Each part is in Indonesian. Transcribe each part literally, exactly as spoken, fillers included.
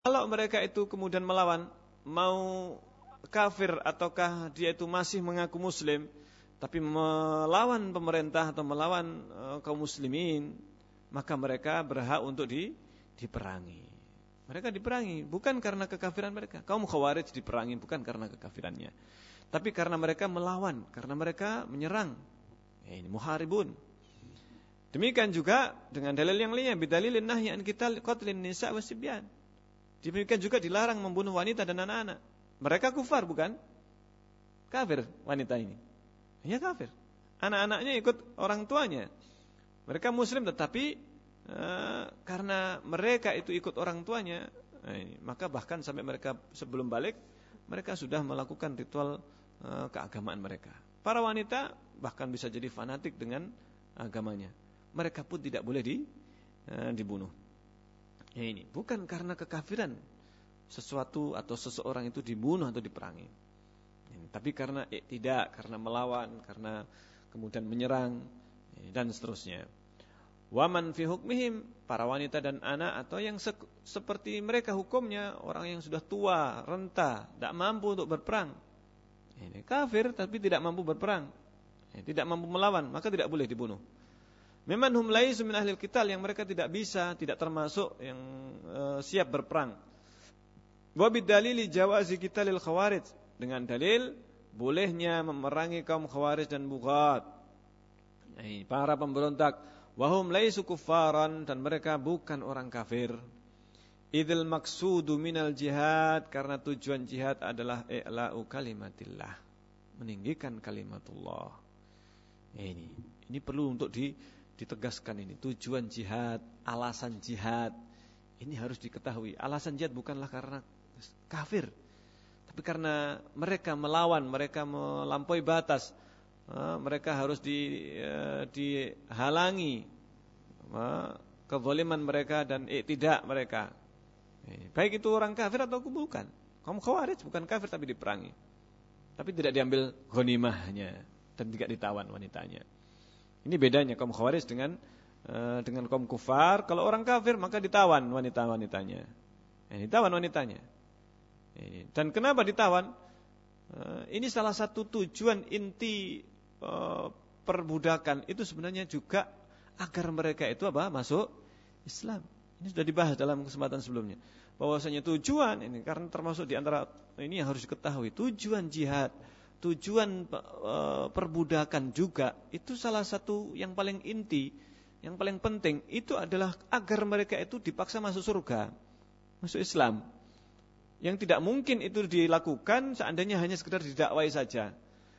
Kalau mereka itu kemudian melawan, mau kafir ataukah dia itu masih mengaku muslim, tapi melawan pemerintah atau melawan uh, kaum muslimin, maka mereka berhak untuk di, diperangi. Mereka diperangi bukan karena kekafiran mereka. Kaum Khawarij diperangi bukan karena kekafirannya, tapi karena mereka melawan, karena mereka menyerang. Ya, ini muharibun. Demikian juga dengan dalil yang lainnya, bidalilin nahyi an qital qatlin nisa wasibyan. Demikian juga dilarang membunuh wanita dan anak-anak. Mereka kufar bukan? Kafir wanita ini. Ya kafir. Anak-anaknya ikut orang tuanya. Mereka muslim tetapi uh, karena mereka itu ikut orang tuanya, eh, maka bahkan sampai mereka sebelum balik, mereka sudah melakukan ritual uh, keagamaan mereka. Para wanita bahkan bisa jadi fanatik dengan agamanya. Mereka pun tidak boleh di, uh, dibunuh. Ya ini bukan karena kekafiran sesuatu atau seseorang itu dibunuh atau diperangi, ini, tapi karena eh, tidak, karena melawan, karena kemudian menyerang eh, dan seterusnya. Waman fi hukmihim, para wanita dan anak atau yang se- seperti mereka hukumnya, orang yang sudah tua, renta, tidak mampu untuk berperang. Ini kafir tapi tidak mampu berperang, eh, tidak mampu melawan, maka tidak boleh dibunuh. Memang hum laisu min ahlil qital, yang mereka tidak bisa, tidak termasuk yang uh, siap berperang. Wa bidalili jawazi qitalil khawarij, dengan dalil bolehnya memerangi kaum khawarij dan bughat. Ini para pemberontak. Wa hum laisu kuffaran, dan mereka bukan orang kafir. Idzal maqsudu minal jihad, karena tujuan jihad adalah i'la'u kalimatillah, meninggikan kalimatullah. Ini ini perlu untuk di ditegaskan ini, tujuan jihad, alasan jihad. Ini harus diketahui. Alasan jihad bukanlah karena kafir, tapi karena mereka melawan, mereka melampaui batas. Mereka harus di, dihalangi kezaliman mereka dan iktidak mereka. Baik itu orang kafir atau bukan. Kaum Khawarij bukan kafir tapi diperangi. Tapi tidak diambil ghanimahnya dan tidak ditawan wanitanya. Ini bedanya kaum Khawarij dengan uh, dengan kaum kufar. Kalau orang kafir maka ditawan wanita-wanitanya. Eh, ditawan wanitanya. Eh, dan kenapa ditawan? Uh, ini salah satu tujuan inti uh, perbudakan itu sebenarnya juga agar mereka itu apa? Masuk Islam. Ini sudah dibahas dalam kesempatan sebelumnya. Bahwasanya tujuan ini karena termasuk di antara ini yang harus diketahui, tujuan jihad, tujuan e, perbudakan juga, itu salah satu yang paling inti, yang paling penting, itu adalah agar mereka itu dipaksa masuk surga, masuk Islam. Yang tidak mungkin itu dilakukan seandainya hanya sekedar didakwai saja.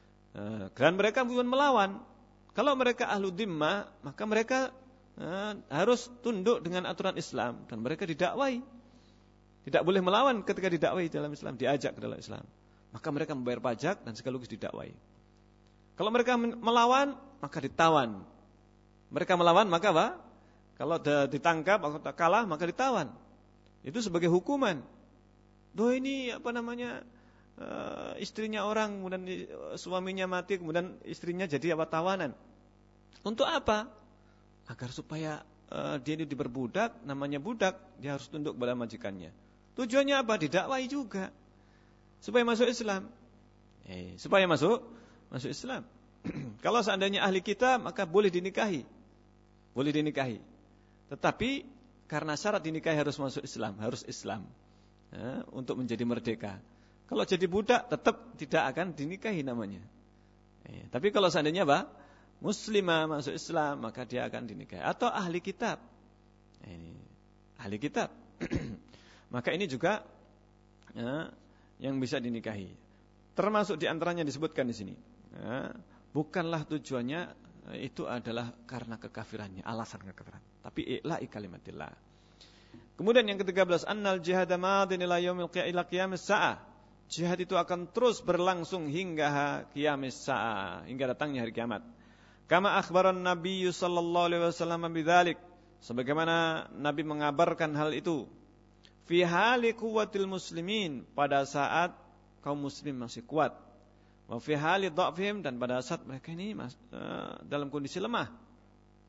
E, dan mereka bukan melawan. Kalau mereka ahlu dhimmah, maka mereka e, harus tunduk dengan aturan Islam, dan mereka didakwai. Tidak boleh melawan ketika didakwai dalam Islam, diajak ke dalam Islam. Maka mereka membayar pajak dan sekaligus didakwai. Kalau mereka melawan, maka ditawan. Mereka melawan, maka apa? Kalau ditangkap atau kalah, maka ditawan. Itu sebagai hukuman. Doh ini apa namanya, uh, istrinya orang, kemudian suaminya mati, kemudian istrinya jadi apa, tawanan. Untuk apa? Agar supaya uh, dia ini diperbudak, namanya budak, dia harus tunduk kepada majikannya. Tujuannya apa? Didakwai juga. Supaya masuk Islam, eh, supaya masuk masuk Islam. Kalau seandainya ahli kitab, maka boleh dinikahi, boleh dinikahi. Tetapi karena syarat dinikahi harus masuk Islam, harus Islam, eh, untuk menjadi merdeka. Kalau jadi budak, tetap tidak akan dinikahi namanya. Eh, tapi kalau seandainya apa? Muslimah masuk Islam, maka dia akan dinikahi. Atau ahli kitab, eh, ahli kitab, maka ini juga. Eh, yang bisa dinikahi. Termasuk diantaranya disebutkan di sini. Ya, bukanlah tujuannya itu adalah karena kekafirannya, alasan kekafiran, tapi i'la'i kalimatillah. Kemudian yang ketiga belas, annal jihad madin ila yaumil qiyamis sa'ah. Jihad itu akan terus berlangsung hingga qiyamis sa'ah, hingga datangnya hari kiamat. Kama akhbaran Nabi sallallahu alaihi wasallam bidzalik, sebagaimana Nabi mengabarkan hal itu. Fi hali quwwatil muslimin, pada saat kaum muslim masih kuat. Wa fi hali dha'fihim, dan pada saat mereka ini mas, uh, dalam kondisi lemah.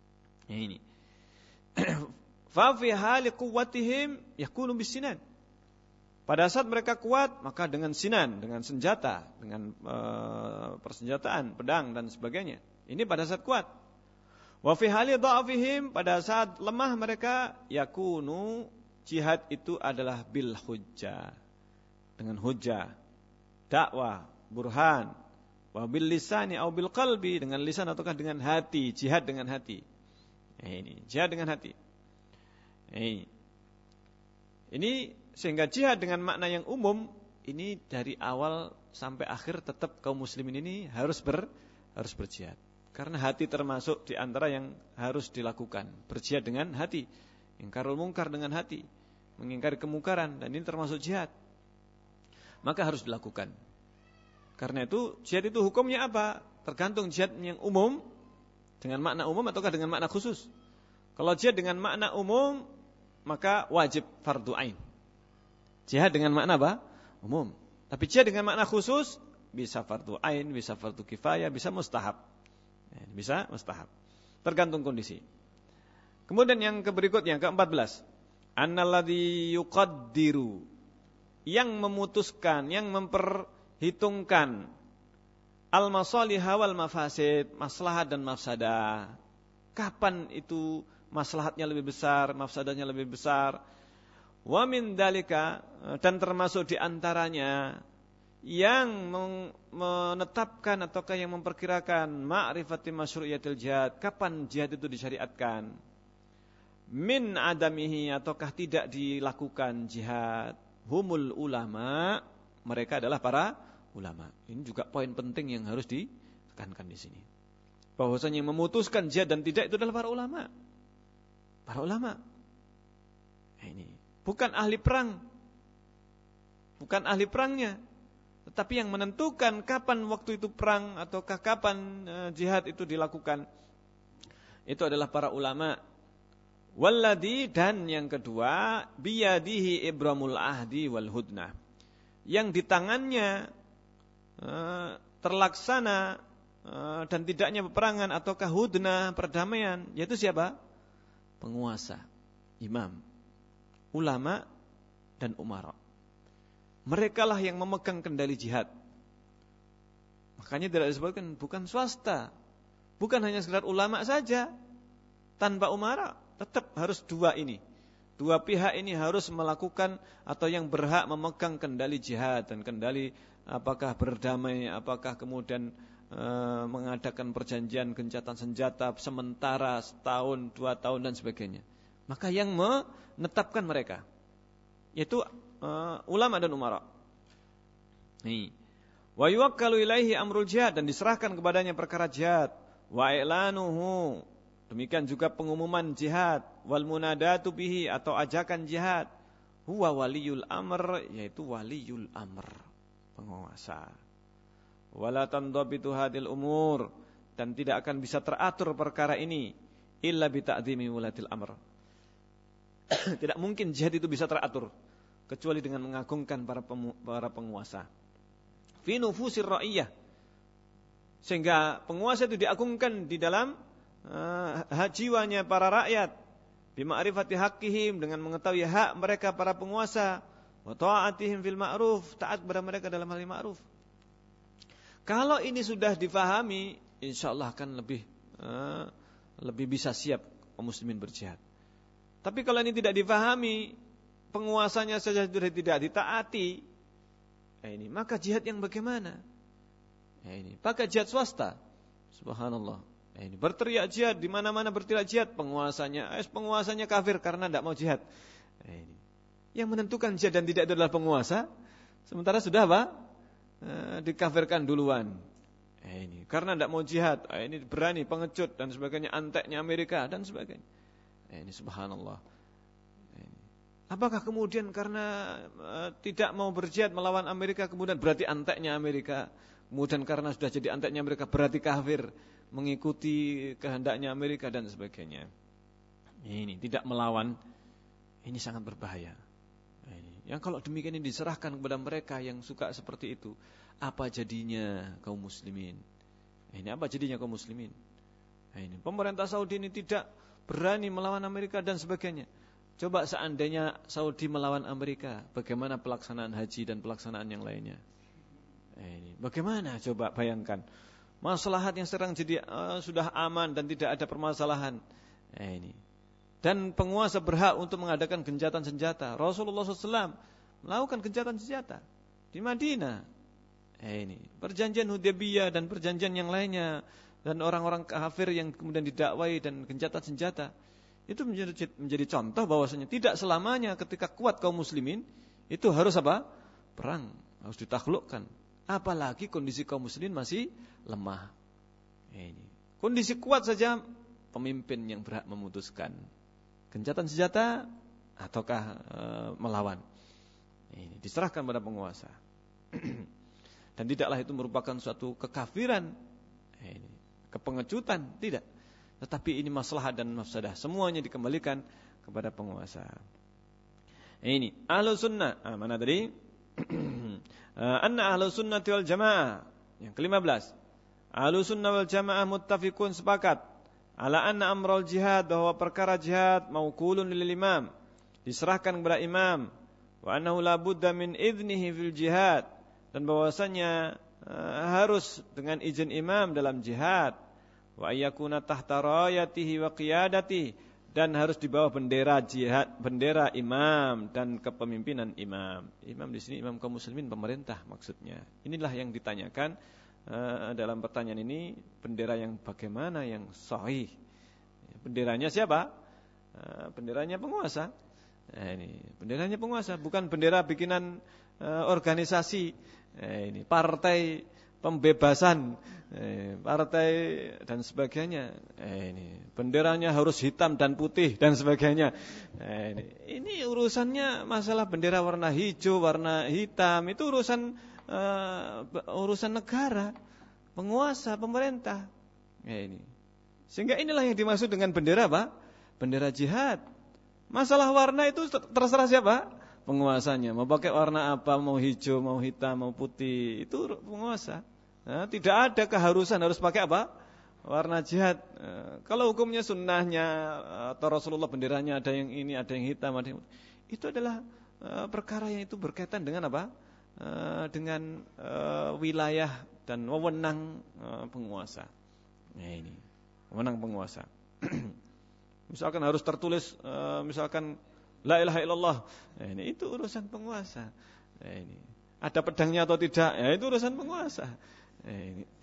Ya ini. Fa fi hali quwwatihim yakunu bisinan. Pada saat mereka kuat, maka dengan sinan, dengan senjata, dengan e, persenjataan, pedang dan sebagainya. Ini pada saat kuat. Wa fi hali dha'fihim, pada saat lemah mereka, yakunu, jihad itu adalah bil hujjah. Dengan hujjah, dakwah, burhan, wa bil lisani au bil qalbi, dengan lisan ataukah dengan hati, jihad dengan hati. Ini jihad dengan hati. Ini, ini sehingga jihad dengan makna yang umum ini dari awal sampai akhir tetap kaum muslimin ini harus ber harus berjihad. Karena hati termasuk di antara yang harus dilakukan. Berjihad dengan hati, ingkarul mungkar dengan hati, mengingkari kemungkaran, dan ini termasuk jihad. Maka harus dilakukan. Karena itu jihad itu hukumnya apa? Tergantung jihad yang umum dengan makna umum ataukah dengan makna khusus. Kalau jihad dengan makna umum, maka wajib fardu ain. Jihad dengan makna apa? Umum. Tapi jihad dengan makna khusus, bisa fardu ain, bisa fardu kifayah, bisa mustahab. Bisa mustahab. Tergantung kondisi. Kemudian yang berikutnya, yang keempat belas. Annalladzi yuqaddiru, yang memutuskan, yang memperhitungkan al-masaliha wal mafasid, maslahat dan mafsadah. Kapan itu maslahatnya lebih besar, mafsadahnya lebih besar? Wa min dalika, dan termasuk di antaranya yang menetapkan ataukah yang memperkirakan ma'rifati masyru'iyatil jihad, kapan jihad itu disyariatkan, min adamihi, ataukah tidak dilakukan jihad, humul ulama, mereka adalah para ulama. Ini juga poin penting yang harus ditekankan di sini, bahwasanya yang memutuskan jihad dan tidak itu adalah para ulama. Para ulama ini bukan ahli perang, bukan ahli perangnya, tetapi yang menentukan kapan waktu itu perang ataukah kapan uh, jihad itu dilakukan, itu adalah para ulama. Walladhi, dan yang kedua, biyadihi ibramul ahdi wal hudnah, yang di tangannya uh, terlaksana uh, dan tidaknya peperangan ataukah hudnah, perdamaian, yaitu siapa? Penguasa, imam, ulama dan umara. Mereka lah yang memegang kendali jihad. Makanya tidak disebutkan bukan swasta, bukan hanya sekedar ulama saja tanpa umara. Tetap harus dua ini, dua pihak ini harus melakukan atau yang berhak memegang kendali jihad dan kendali apakah berdamai, apakah kemudian e, mengadakan perjanjian gencatan senjata sementara setahun, dua tahun dan sebagainya. Maka yang menetapkan mereka yaitu e, ulama dan umara. Nih, wa yuwakkalu ilaihi amrul jihad, dan diserahkan kepadanya perkara jihad, wa i'lanuhu, demikian juga pengumuman jihad, wal munadatu bihi, atau ajakan jihad, huwa waliyul amr, yaitu waliyul amr, penguasa. Wala tandabitu hadil umur, dan tidak akan bisa teratur perkara ini illa bi ta'dhimi wulatil amr. Tidak mungkin jihad itu bisa teratur kecuali dengan mengagungkan para pemu, para penguasa. Fi nufusir ra'iyah, sehingga penguasa itu diagungkan di dalam uh, jiwanya para rakyat, bima'rifati haqqihim, dengan mengetahui hak mereka para penguasa, wa ta'atihim fil ma'ruf, taat kepada mereka dalam hal ma'ruf. Kalau ini sudah difahami, insyaallah akan lebih uh, lebih bisa siap kaum muslimin berjihad. Tapi kalau ini tidak difahami, penguasanya saja sudah tidak ditaati, nah ini maka jihad yang bagaimana? Nah ini pakai jihad swasta, subhanallah. Nah ini berteriak jihad di mana-mana, berteriak jihad, penguasanya, eh penguasanya kafir karena tidak mau jihad. Nah ini yang menentukan jihad dan tidak itu adalah penguasa, sementara sudah apa? Eh, dikafirkan duluan. Nah ini karena tidak mau jihad, nah ini berani pengecut dan sebagainya, anteknya Amerika dan sebagainya. Nah ini subhanallah. Apakah kemudian karena uh, tidak mau berjihad melawan Amerika kemudian berarti anteknya Amerika? Kemudian karena sudah jadi anteknya Amerika berarti kafir, mengikuti kehendaknya Amerika dan sebagainya. Ini tidak melawan, ini sangat berbahaya. Ini, yang kalau demikian ini diserahkan kepada mereka yang suka seperti itu, apa jadinya kaum muslimin? Ini apa jadinya kaum muslimin? Ini pemerintah Saudi ini tidak berani melawan Amerika dan sebagainya. Coba seandainya Saudi melawan Amerika, bagaimana pelaksanaan haji dan pelaksanaan yang lainnya? Eh, ini bagaimana? Coba bayangkan. Maslahat yang sekarang jadi uh, sudah aman dan tidak ada permasalahan. Eh, ini. Dan penguasa berhak untuk mengadakan gencatan senjata. Rasulullah shallallahu alaihi wasallam melakukan gencatan senjata di Madinah. Eh, ini perjanjian Hudaybiyah dan perjanjian yang lainnya, dan orang-orang kafir yang kemudian didakwai dan gencatan senjata. Itu menjadi, menjadi contoh bahwasanya tidak selamanya ketika kuat kaum muslimin itu harus apa? Perang, harus ditaklukkan. Apalagi kondisi kaum muslimin masih lemah. Ini. Kondisi kuat saja pemimpin yang berhak memutuskan gencatan senjata ataukah e, melawan. Ini diserahkan pada penguasa. Dan tidaklah itu merupakan suatu kekafiran, ini, kepengecutan, tidak. Tetapi ini maslahat dan mafsadah, semuanya dikembalikan kepada penguasa. Ini Ahlus Sunnah, ah, mana tadi? Anna Ahlus Sunnah wal Jamaah. Yang kelima belas. Ahlus Sunnah wal Jamaah muttafiqun, sepakat ala anna amral jihad, bahwa perkara jihad mauqulun lil imam, diserahkan kepada imam, wa annahu la budda min idnihi fil jihad, dan bahwasanya uh, harus dengan izin imam dalam jihad, wa ayyakuna tahta rayatihi wa qiyadatihi, dan harus di bawah bendera jihad, bendera imam dan kepemimpinan imam. Imam di sini imam kaum muslimin, pemerintah maksudnya. Inilah yang ditanyakan uh, dalam pertanyaan ini, bendera yang bagaimana yang sahih. Benderanya siapa? Uh, benderanya penguasa. Nah, ini benderanya penguasa, bukan bendera bikinan uh, organisasi. Nah, ini partai pembebasan, eh, partai dan sebagainya. Eh, ini benderanya harus hitam dan putih dan sebagainya. Eh, ini, ini urusannya masalah bendera warna hijau, warna hitam, itu urusan uh, urusan negara, penguasa, pemerintah. Eh, ini. Sehingga inilah yang dimaksud dengan bendera apa? Bendera jihad. Masalah warna itu terserah siapa? Penguasanya. Mau pakai warna apa? Mau hijau, mau hitam, mau putih, itu penguasa. Nah, tidak ada keharusan harus pakai apa? Warna jihad. Nah, kalau hukumnya sunnahnya atau Rasulullah benderanya ada yang ini, ada yang hitam, ada yang... itu adalah uh, perkara yang itu berkaitan dengan apa? Uh, dengan uh, wilayah dan wewenang uh, penguasa. Nah, ini wewenang penguasa. Misalkan harus tertulis, uh, misalkan la ilaha illallah. Nah, ini itu urusan penguasa. Nah, ini ada pedangnya atau tidak? Ya, itu urusan penguasa. Eh, ini.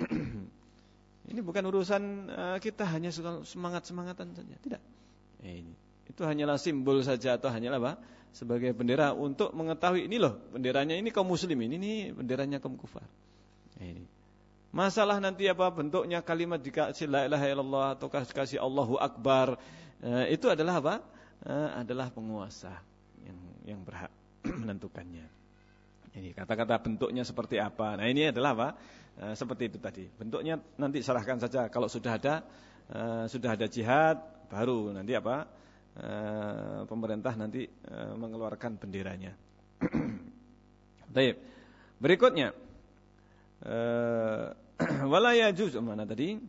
Ini bukan urusan uh, kita hanya semangat-semangatan saja, tidak. Eh, ini. Itu hanyalah simbol saja atau hanyalah apa? Sebagai bendera untuk mengetahui ini loh, benderanya ini kaum muslimin, ini benderanya kaum kufar. Eh, ini. Masalah nanti apa bentuknya kalimat dikasih la ilaha illallah atau kasih Allahu Akbar, eh, itu adalah apa? Eh, adalah penguasa yang yang berhak menentukannya. Ini kata-kata bentuknya seperti apa. Nah, ini adalah apa? E, seperti itu tadi. Bentuknya nanti serahkan saja kalau sudah ada e, sudah ada jihad, baru nanti apa? E, pemerintah nanti e, mengeluarkan benderanya. Baik. Berikutnya e, wala yajuz, mana tadi?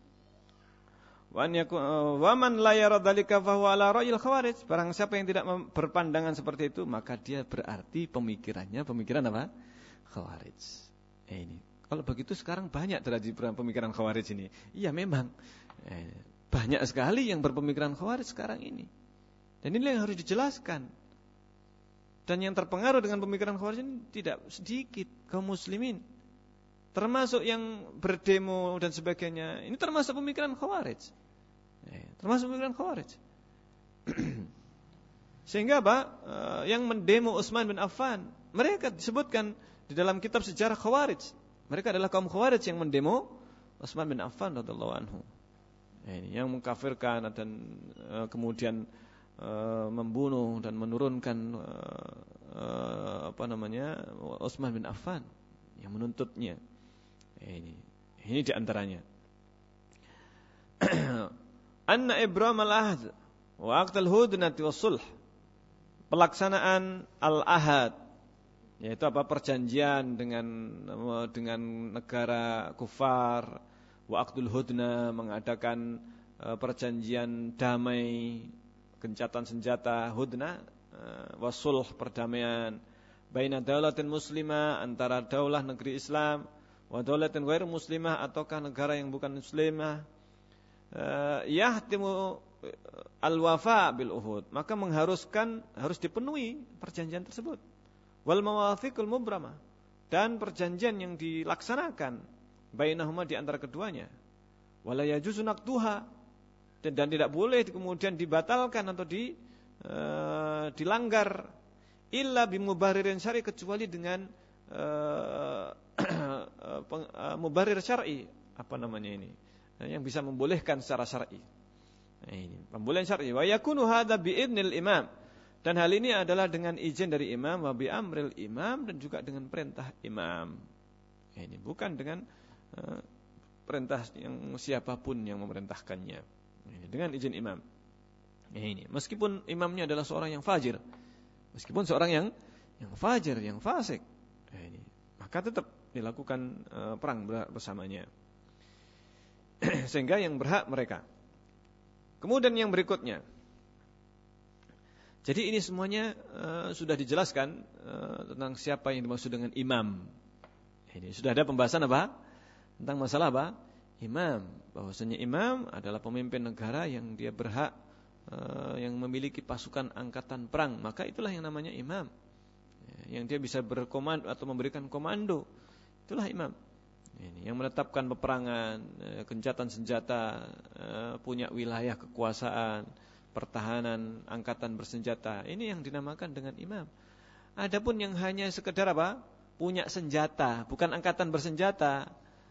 Wa man la yara dzalika fa huwa ala ra'yil khawarij. Barang siapa yang tidak berpandangan seperti itu, maka dia berarti pemikirannya pemikiran apa? Khawarij. Eh, ini. Kalau begitu sekarang banyak terjadi pemikiran khawarij ini. Iya memang. Eh, banyak sekali yang berpemikiran khawarij sekarang ini. Dan ini yang harus dijelaskan. Dan yang terpengaruh dengan pemikiran khawarij ini tidak sedikit kaum muslimin. Termasuk yang berdemo dan sebagainya. Ini termasuk pemikiran khawarij. Termasuk pemikiran khawarij. Sehingga apa? Yang mendemo Utsman bin Affan, mereka disebutkan di dalam kitab sejarah khawarij. Mereka adalah kaum khawarij yang mendemo Utsman bin Affan radhiyallahu anhu. Yang mengkafirkan dan kemudian membunuh dan menurunkan apa namanya Utsman bin Affan, yang menuntutnya. Ini ini di antaranya. Anna ibram al-ahd wa aqd al-hudnah wa sulh. Pelaksanaan al-ahad, yaitu apa? Perjanjian dengan dengan negara kufar, wa aqdul hudnah, mengadakan uh, perjanjian damai gencatan senjata, hudna, wasulh, perdamaian, baina daulatin muslimah, antara daulah negeri Islam, wa daulatin ghairu muslimah, ataukah negara yang bukan muslimah, yahtimu al-wafa bil uhud, maka mengharuskan harus dipenuhi perjanjian tersebut. Wal mawathiqul mubramah, dan perjanjian yang dilaksanakan bainahuma, di antara keduanya. Wala yajuzu naqduha, dan tidak boleh kemudian dibatalkan atau di uh, dilanggar illa bimubaririn syar'i, kecuali dengan uh, uh, mubarir syar'i, apa namanya ini, yang bisa membolehkan secara syar'i. Nah, ini pembolehan syar'i. Wa yakunu hadza bi'idnil imam, dan hal ini adalah dengan izin dari imam, wa bi amril imam, dan juga dengan perintah imam. Nah, ini bukan dengan uh, perintah yang siapapun yang memerintahkannya. Ini dengan izin imam. Nah, ini meskipun imamnya adalah seorang yang fajir, meskipun seorang yang yang fajir, yang fasik, nah, ini maka tetap dilakukan uh, perang bersamanya. Sehingga yang berhak mereka. Kemudian yang berikutnya, jadi ini semuanya uh, sudah dijelaskan uh, tentang siapa yang dimaksud dengan imam. Ini sudah ada pembahasan apa? Tentang masalah apa? Imam. Bahwasanya imam adalah pemimpin negara yang dia berhak uh, yang memiliki pasukan angkatan perang, maka itulah yang namanya imam. Ya, yang dia bisa berkomando atau memberikan komando, itulah imam. Ini yang menetapkan peperangan, gencatan senjata, punya wilayah kekuasaan, pertahanan, angkatan bersenjata. Ini yang dinamakan dengan imam. Adapun yang hanya sekedar apa? Punya senjata, bukan angkatan bersenjata.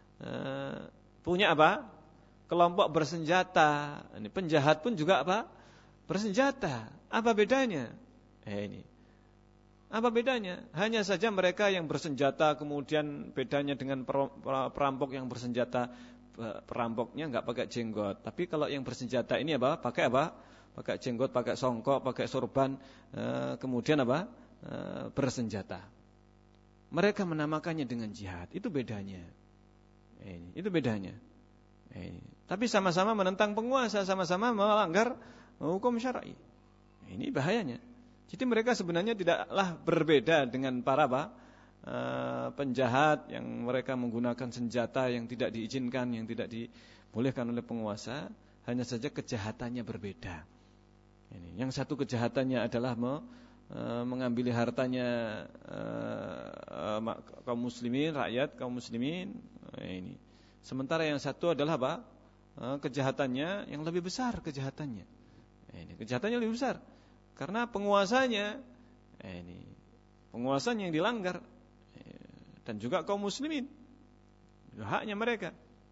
Punya apa? Kelompok bersenjata. Ini penjahat pun juga apa? Bersenjata. Apa bedanya? Eh, ini. Apa bedanya? Hanya saja mereka yang bersenjata, kemudian bedanya dengan perampok yang bersenjata, perampoknya enggak pakai jenggot. Tapi kalau yang bersenjata ini apa? Pakai apa? Pakai jenggot, pakai songkok, pakai sorban, kemudian apa? Bersenjata. Mereka menamakannya dengan jihad. Itu bedanya. Ini, itu bedanya. Ini. Tapi sama-sama menentang penguasa, sama-sama melanggar hukum syar'i. Ini bahayanya. Jadi mereka sebenarnya tidaklah berbeda dengan para apa? E, penjahat yang mereka menggunakan senjata yang tidak diizinkan, yang tidak dibolehkan oleh penguasa. Hanya saja kejahatannya berbeda. Ini. Yang satu kejahatannya adalah me, e, mengambil hartanya e, e, kaum muslimin, rakyat kaum muslimin. E, ini. Sementara yang satu adalah apa? E, kejahatannya yang lebih besar kejahatannya. E, ini. Kejahatannya lebih besar. Karena penguasanya, eh ini penguasanya yang dilanggar, eh, dan juga kaum muslimin, haknya mereka.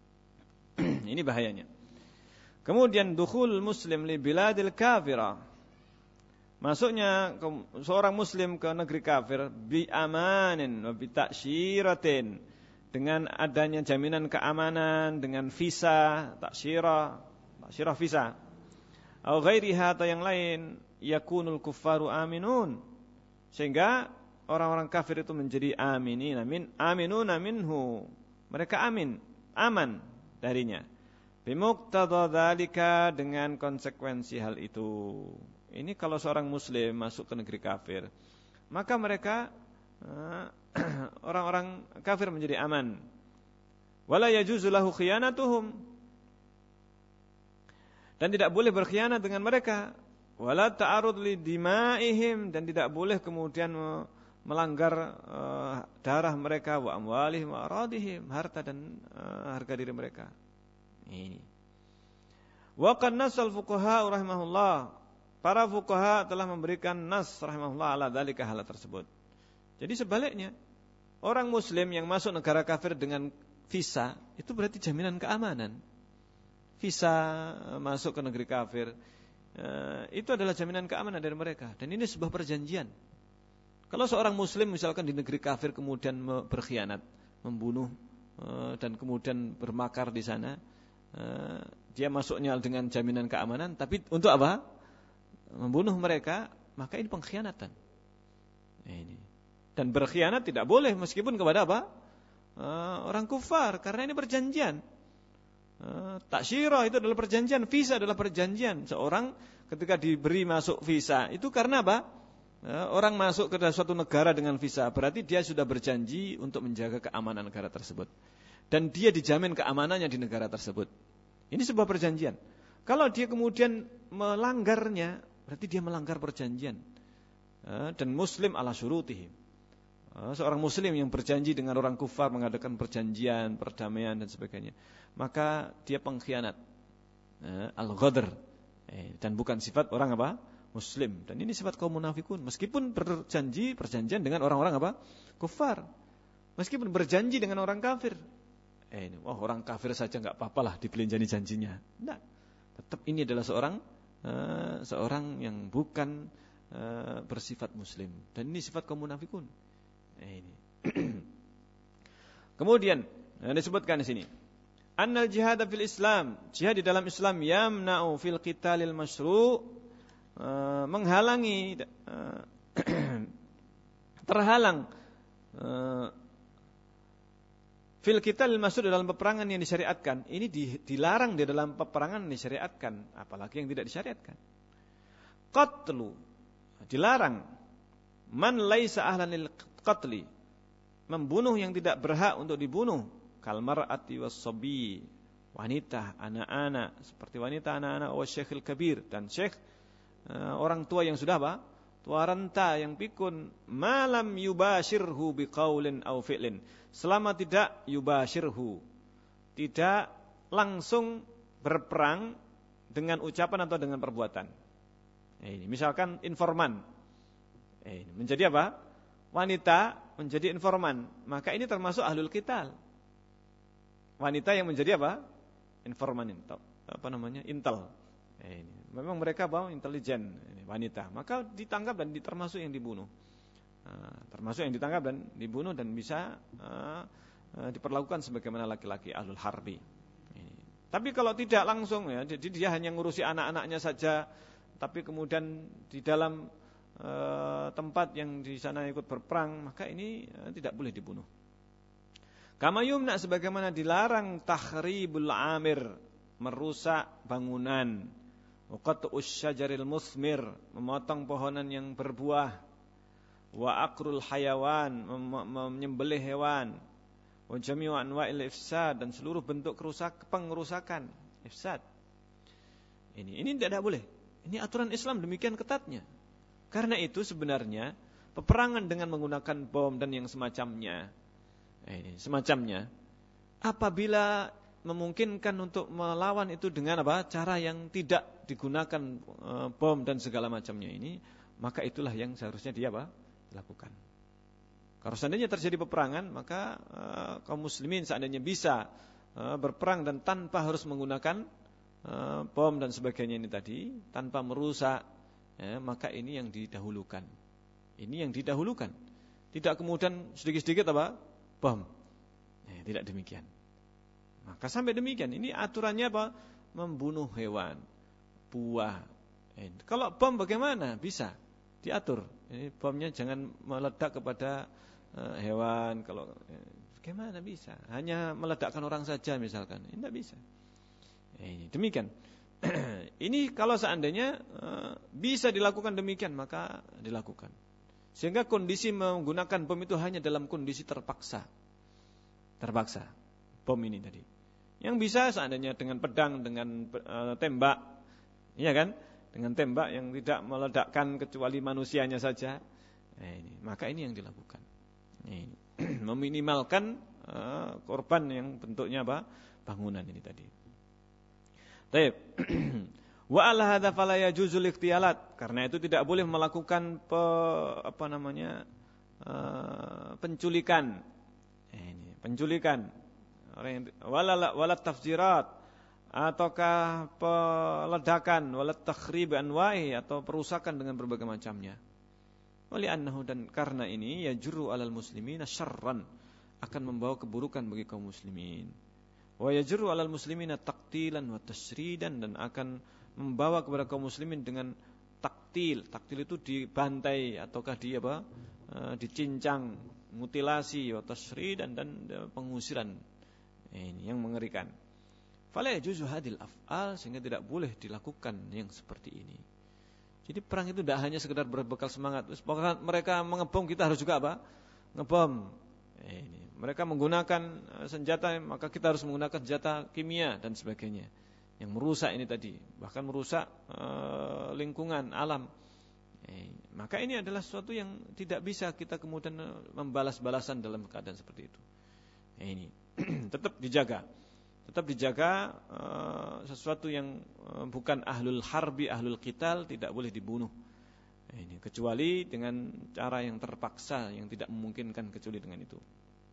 Ini bahayanya. Kemudian dukhul muslim li biladil kafirah, masuknya seorang muslim ke negeri kafir bi amanin wa bi ta'syiratin, dengan adanya jaminan keamanan, dengan visa, ta'syirah, ta'syirah visa, atau ghairiha, atau yang lain, yakunul kuffaru aminun, sehingga orang-orang kafir itu menjadi aminin, amin, aminuna minhu, mereka amin, aman darinya. Bimuqtada dzalika, dengan konsekuensi hal itu. Ini kalau seorang muslim masuk ke negeri kafir, maka mereka uh, orang-orang kafir menjadi aman. Wala yajuzu lahu khiyanatuhum, dan tidak boleh berkhianat dengan mereka. Wala ta'arud li dimaihim, dan tidak boleh kemudian melanggar uh, darah mereka, wa amwalihim wa aradihim, harta dan uh, harga diri mereka. Ini. Wa qad nasal fuqaha rahimahullah, para fuqaha telah memberikan nas rahimahullah ala dzalika, hal tersebut. Jadi sebaliknya, orang muslim yang masuk negara kafir dengan visa, itu berarti jaminan keamanan. Visa masuk ke negeri kafir, Uh, itu adalah jaminan keamanan dari mereka. Dan ini sebuah perjanjian. Kalau seorang muslim misalkan di negeri kafir kemudian berkhianat, membunuh, uh, dan kemudian bermakar di sana, uh, dia masuknya dengan jaminan keamanan, tapi untuk apa? Membunuh mereka, maka ini pengkhianatan. Ini. Dan berkhianat tidak boleh meskipun kepada apa? Uh, orang kufar, karena ini perjanjian. Uh, Taksyirah itu adalah perjanjian, visa adalah perjanjian. Seorang ketika diberi masuk visa itu karena apa? Uh, orang masuk ke suatu negara dengan visa, berarti dia sudah berjanji untuk menjaga keamanan negara tersebut. Dan dia dijamin keamanannya di negara tersebut. Ini sebuah perjanjian. Kalau dia kemudian melanggarnya, berarti dia melanggar perjanjian. Uh, dan muslim ala syurutihi. Uh, seorang muslim yang berjanji dengan orang kufar mengadakan perjanjian, perdamaian dan sebagainya, maka dia pengkhianat, eh, al-ghadr, eh, dan bukan sifat orang apa? Muslim. Dan ini sifat kaum munafikun. Meskipun berjanji perjanjian dengan orang-orang apa? Kufar. Meskipun berjanji dengan orang kafir. Eh, ini, wah orang kafir saja nggak apa-apalah dibelanjani janjinya. Tidak. Tetap ini adalah seorang eh, seorang yang bukan eh, bersifat Muslim. Dan ini sifat kaum munafikun. Eh, ini. Kemudian eh, disebutkan di sini. Annal jihad fil Islam, jihad di dalam Islam yamna'u fil qitalil masyru', uh, menghalangi uh, terhalang uh, fil qitalil masyru' dalam peperangan yang disyariatkan. Ini di, dilarang di dalam peperangan yang disyariatkan, apalagi yang tidak disyariatkan. Qatlu, dilarang man laisa ahlan lil qatli, membunuh yang tidak berhak untuk dibunuh. Kalmar'ati was-sabi, wanita, anak-anak, seperti wanita, anak-anak, wa syekhil kabir, dan syekh uh, orang tua yang sudah apa? Tua renta yang pikun, malam yubashirhu biqaulin aw fi'lin, selama tidak yubashirhu, tidak langsung berperang dengan ucapan atau dengan perbuatan. Ini misalkan informan, ini menjadi apa? Wanita menjadi informan, maka ini termasuk ahlul qital. Wanita yang menjadi apa? Informan, intel, apa namanya? Intel. Eh, ini. Memang mereka bawa intelijen, ini, wanita. Maka ditangkap dan termasuk yang dibunuh. Uh, termasuk yang ditangkap dan dibunuh dan bisa uh, uh, diperlakukan sebagaimana laki-laki ahlul harbi. Ini. Tapi kalau tidak langsung, ya, jadi dia hanya ngurusi anak-anaknya saja, tapi kemudian di dalam uh, tempat yang di sana ikut berperang, maka ini uh, tidak boleh dibunuh. Kama yumna, sebagaimana dilarang takhribul amir, merusak bangunan, wa qat'us syajaril musmir, memotong pohonan yang berbuah, wa aqrul hayawan, menyembelih hewan, wa jami'u anwa'il ifsad, dan seluruh bentuk kerusak pengerusakan, ifsad. Ini ini tidak boleh. Ini aturan Islam demikian ketatnya. Karena itu sebenarnya peperangan dengan menggunakan bom dan yang semacamnya, ini semacamnya, apabila memungkinkan untuk melawan itu dengan apa? Cara yang tidak digunakan e, bom dan segala macamnya ini, maka itulah yang seharusnya dia apa? Lakukan. Kalau seandainya terjadi peperangan, maka e, kaum muslimin seandainya bisa e, berperang dan tanpa harus menggunakan e, bom dan sebagainya ini tadi, tanpa merusak, ya, maka ini yang didahulukan. Ini yang didahulukan. Tidak kemudian sedikit-sedikit apa? Bom. Ya, tidak demikian. Maka sampai demikian, ini aturannya apa? Membunuh hewan, buah. Eh, kalau bom bagaimana? Bisa diatur. Ini bomnya jangan meledak kepada uh, hewan. Kalau eh, bagaimana bisa? Hanya meledakkan orang saja misalkan. Ini tidak bisa. Eh, demikian. Ini kalau seandainya uh, bisa dilakukan demikian, maka dilakukan. Sehingga kondisi menggunakan bom itu hanya dalam kondisi terpaksa. Terpaksa. Bom ini tadi. Yang bisa seandainya dengan pedang, dengan uh, tembak. Iya kan? Dengan tembak yang tidak meledakkan kecuali manusianya saja. Nah, ini. Maka ini yang dilakukan. Ini. Meminimalkan uh, korban yang bentuknya apa? Bangunan ini tadi. Baik. Wa ala hadza fala yajuzul ikhtiyalat, karena itu tidak boleh melakukan pe, apa namanya uh, penculikan, eh, ini penculikan, wala wala tafjirat, ataukah peledakan, wala takhrib anwa'i, atau perusakan dengan berbagai macamnya. Wali annahu, dan karena ini yajru alal muslimina syarran, akan membawa keburukan bagi kaum muslimin. Wa yajru alal muslimina taqtilan wa tasridan, dan akan membawa kepada kaum muslimin dengan taktil. Taktil itu dibantai ataukah di apa? E, dicincang, mutilasi, wa tasridan, dan, dan pengusiran. Ini yang mengerikan. Fala yajuzu hadil af'al, sehingga tidak boleh dilakukan yang seperti ini. Jadi perang itu tidak hanya sekedar berbekal semangat. Bahkan mereka mengebom, kita harus juga apa? Ngebom. Eh, ini. Mereka menggunakan senjata, maka kita harus menggunakan senjata kimia dan sebagainya. Yang merusak ini tadi, bahkan merusak uh, lingkungan alam. Eh, maka ini adalah sesuatu yang tidak bisa kita kemudian membalas-balasan dalam keadaan seperti itu. Eh, ini tetap dijaga. Tetap dijaga uh, sesuatu yang uh, bukan ahlul harbi, ahlul qital tidak boleh dibunuh. Ini kecuali dengan cara yang terpaksa, yang tidak memungkinkan kecuali dengan itu.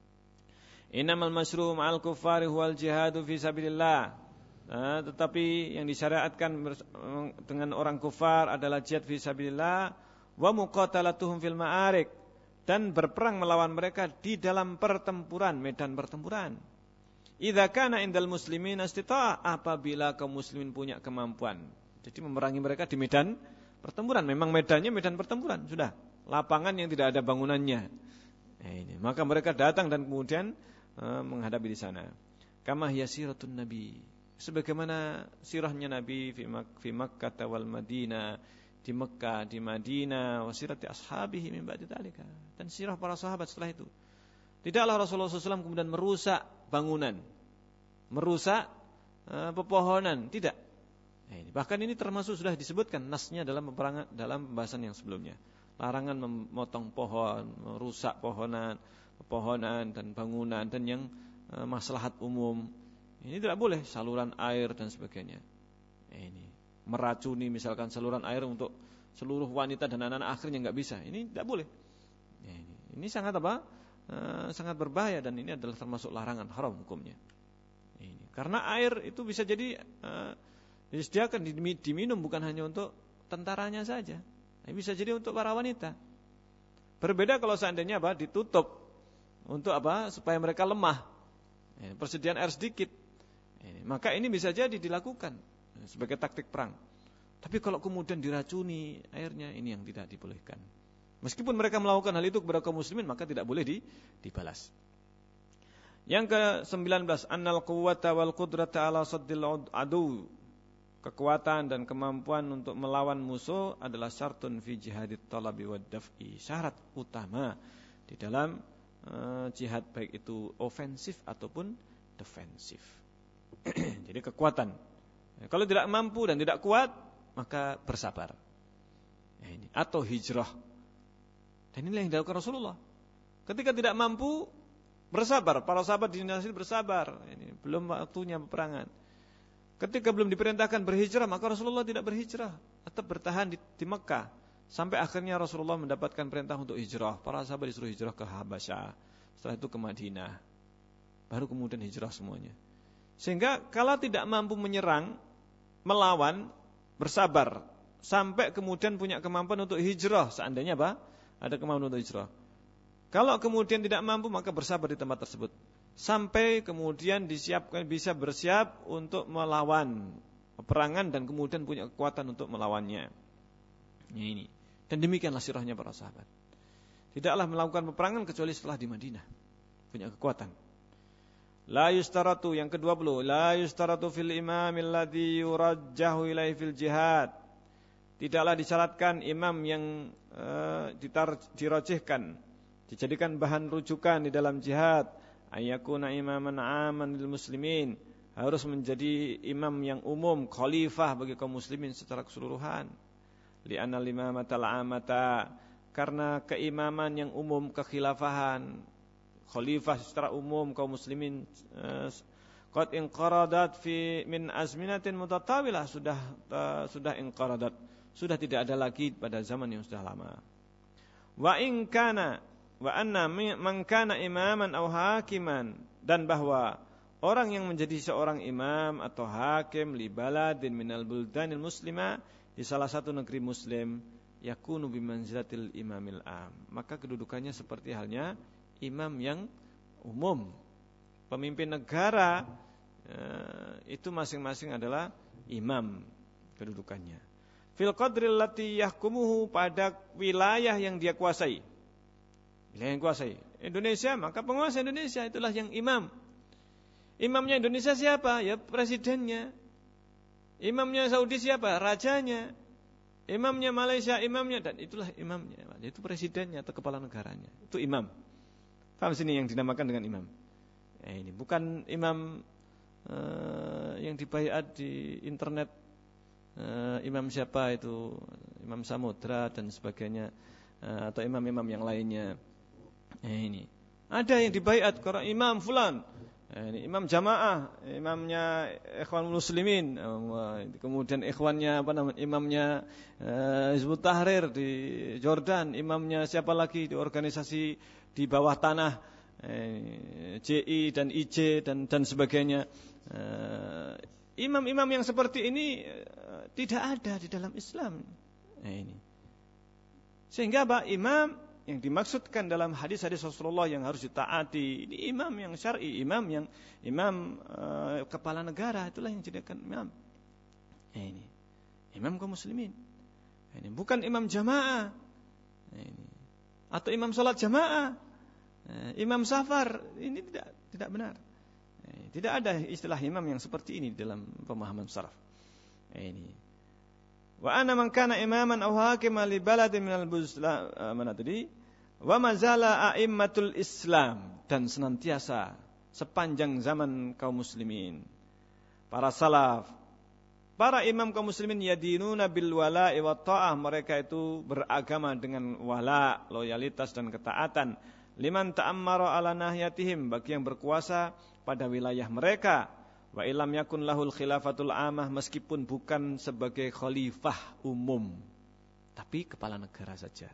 Innamal masyru' ma'al kuffari huwal jihadu fi sabilillah. Nah, tetapi yang disyariatkan dengan orang kufar adalah jihad fi sabilillah wa muqatalatuhum fil ma'arik, dan berperang melawan mereka di dalam pertempuran, medan pertempuran. Idza kana indal muslimin istita'ah, apabila kaum muslimin punya kemampuan. Jadi memerangi mereka di medan pertempuran. Memang medannya medan pertempuran, sudah. Lapangan yang tidak ada bangunannya. Nah, ini. Maka mereka datang dan kemudian uh, menghadapi di sana. Kama hiya siratun nabi. Sebagaimana sirahnya Nabi fi, Mak- fi Makkah wal Madinah, di Mekah, di Madinah, wa sirati ashabihi min ba'di dzalika. Dan sirah para sahabat setelah itu. Tidaklah Rasulullah shallallahu alaihi wasallam kemudian merusak bangunan, merusak uh, pepohonan, tidak. Nah, ini. Bahkan ini termasuk sudah disebutkan nasnya dalam peperangan, dalam pembahasan yang sebelumnya. Larangan memotong pohon, merusak pohonan, pepohonan dan bangunan dan yang uh, maslahat umum. Ini tidak boleh, saluran air dan sebagainya. Nah, ini meracuni misalkan saluran air untuk seluruh wanita dan anak-anak, akhirnya nggak bisa. Ini tidak boleh. Nah, ini. ini sangat apa? Uh, sangat berbahaya, dan ini adalah termasuk larangan haram hukumnya. Ini. Karena air itu bisa jadi uh, disediakan diminum bukan hanya untuk tentaranya saja, ini bisa jadi untuk para wanita. Berbeda kalau seandainya apa? Ditutup untuk apa? Supaya mereka lemah. Ini, persediaan air sedikit. Ini, maka ini bisa jadi dilakukan sebagai taktik perang. Tapi kalau kemudian diracuni airnya, ini yang tidak dibolehkan. Meskipun mereka melakukan hal itu kepada kaum muslimin, maka tidak boleh di, dibalas. Yang ke sembilan belas, annal quwwata wal qudrata ala saddil adu. Kekuatan dan kemampuan untuk melawan musuh adalah syartun fi jihadit talabi wad daf'i. Syarat utama di dalam uh, jihad, baik itu ofensif ataupun defensif. Jadi kekuatan. Kalau tidak mampu dan tidak kuat, maka bersabar. Atau hijrah. Dan inilah yang dilakukan Rasulullah. Ketika tidak mampu, bersabar. Para sahabat di Indonesia bersabar. Ini belum waktunya peperangan. Ketika belum diperintahkan berhijrah, maka Rasulullah tidak berhijrah, tetap bertahan di, di Mekah. Sampai akhirnya Rasulullah mendapatkan perintah untuk hijrah. Para sahabat disuruh hijrah ke Habasyah. Setelah itu ke Madinah. Baru kemudian hijrah semuanya. Sehingga kalau tidak mampu menyerang, melawan, bersabar. Sampai kemudian punya kemampuan untuk hijrah. Seandainya apa? Ada kemampuan untuk hijrah. Kalau kemudian tidak mampu, maka bersabar di tempat tersebut. Sampai kemudian disiapkan, bisa bersiap untuk melawan peperangan dan kemudian punya kekuatan untuk melawannya. Ini. Dan demikianlah sirahnya para sahabat. Tidaklah melakukan peperangan kecuali setelah di Madinah. Punya kekuatan. La yustaratu, yang kedua puluh, la yustaratu fil imamil ladzi yurajjahu ilaihi fil jihad. Tidaklah disyaratkan imam yang uh, dirajihkan, dijadikan bahan rujukan di dalam jihad, ayyakuna imaman aman lil muslimin, harus menjadi imam yang umum, khalifah bagi kaum muslimin secara keseluruhan. Li'anna al-imamatal amata, karena keimaman yang umum, kekhilafahan, khalifah secara umum kaum muslimin uh, qad inqaradat fi min azminatin mutatawilah, sudah uh, sudah inqaradat, sudah tidak ada lagi pada zaman yang sudah lama. Wa in kana wa anna man kana imaman aw hakiman, dan bahwa orang yang menjadi seorang imam atau hakim li baladin minal buldanil muslimah, di salah satu negeri muslim, yakunu bimanzilatil imamil am, maka kedudukannya seperti halnya imam yang umum. Pemimpin negara eh, itu masing-masing adalah imam kedudukannya. Fil qadril lati yahkumuhu, pada wilayah yang dia kuasai. Wilayah yang kuasai Indonesia, maka penguasa Indonesia itulah yang imam. Imamnya Indonesia siapa? Ya presidennya. Imamnya Saudi siapa? Rajanya. Imamnya Malaysia, imamnya, dan itulah imamnya. Itu presidennya atau kepala negaranya. Itu imam. Paham sini yang dinamakan dengan imam. Eh, ini bukan imam uh, yang dibaiat di internet. Uh, imam siapa itu? Imam Samudra dan sebagainya. Uh, atau imam-imam yang lainnya. Eh, ini. Ada yang dibaiat karena imam fulan. Ini imam jamaah, imamnya Ikhwan Muslimin, kemudian ikhwannya apa namanya, imamnya uh, Hizbut Tahrir di Jordan, imamnya siapa lagi di organisasi di bawah tanah, eh, J I dan I J dan dan sebagainya. Uh, imam-imam yang seperti ini uh, tidak ada di dalam Islam. Nah, ini. Sehingga apa? Imam yang dimaksudkan dalam hadis-hadis Rasulullah yang harus ditaati, ini imam yang syar'i, imam yang imam uh, kepala negara, itulah yang dijadikan imam. Ini imam kaum muslimin. Ini bukan imam jamaah. Ini atau imam salat jamaah. Imam safar, ini tidak tidak benar. Ini, tidak ada istilah imam yang seperti ini dalam pemahaman salaf. Ini wa ana man kana imaman aw hakiman li baladin minal busla mana tadi? Wa mazala a'immatul Islam, dan senantiasa sepanjang zaman kaum muslimin, para salaf, para imam kaum muslimin yadinuna bil wala'i wa ta'ah, mereka itu beragama dengan wala, loyalitas dan ketaatan, liman ta'ammara ala nahyatihim, bagi yang berkuasa pada wilayah mereka, wa illam yakun lahul khilafatul amah, meskipun bukan sebagai khalifah umum, tapi kepala negara saja.